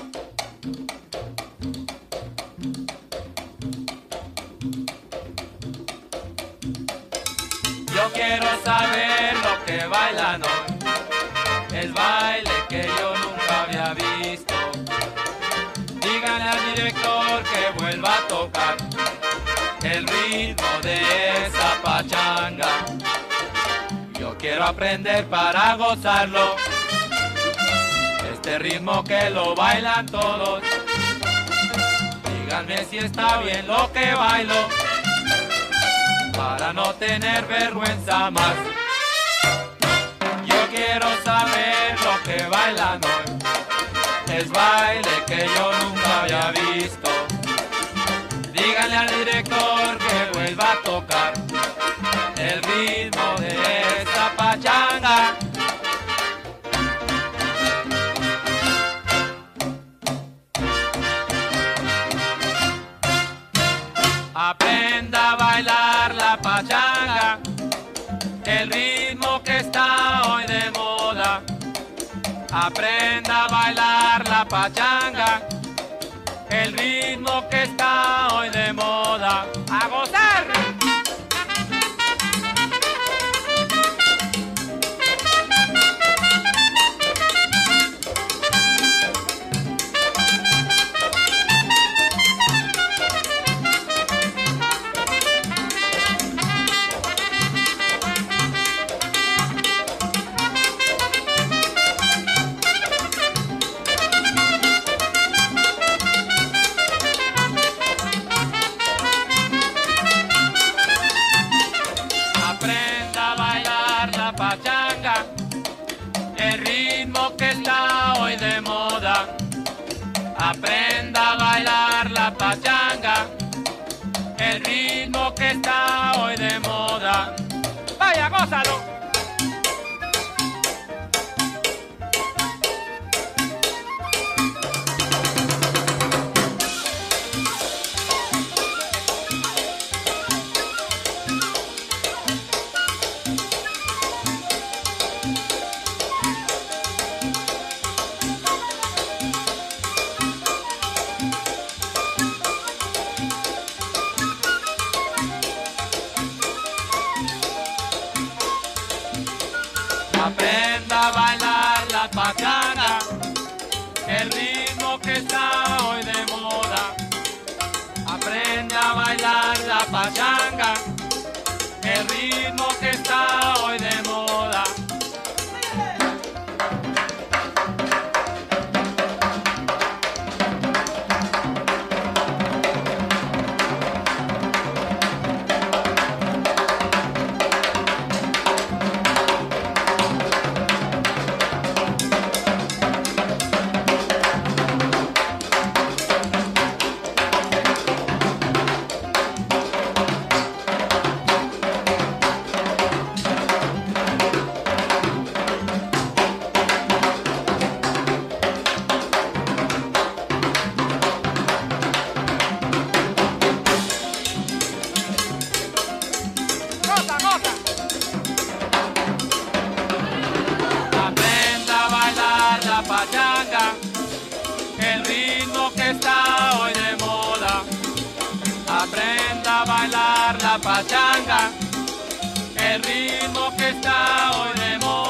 Yo quiero saber lo que bailan hoy, el baile que yo nunca había visto. Díganle al director que vuelva a tocar el ritmo de esa pachanga. Yo quiero aprender para gozarlo, este ritmo que lo bailan todos. Díganme si está bien lo que bailo, para no tener vergüenza más. Yo quiero saber lo que bailan hoy, es baile que yo nunca había visto. Díganle al director que vuelva a tocar el ritmo de esta pachanga. Aprenda a bailar la pachanga, el ritmo que está hoy de moda. Aprenda a bailar la pachanga, el ritmo que está hoy de moda. ¡A gozar! Aprenda a bailar la pachanga, el ritmo que está hoy de moda. Aprenda a bailar la pachanga, el ritmo que está hoy de moda. ¡Vaya, gózalo! Aprenda a bailar la pachanga, el ritmo que está hoy de moda. Aprenda a bailar la pachanga, el ritmo que está hoy de moda. Aprenda a bailar la pachanga, el ritmo que está hoy de moda. Aprenda a bailar la pachanga, el ritmo que está hoy de moda.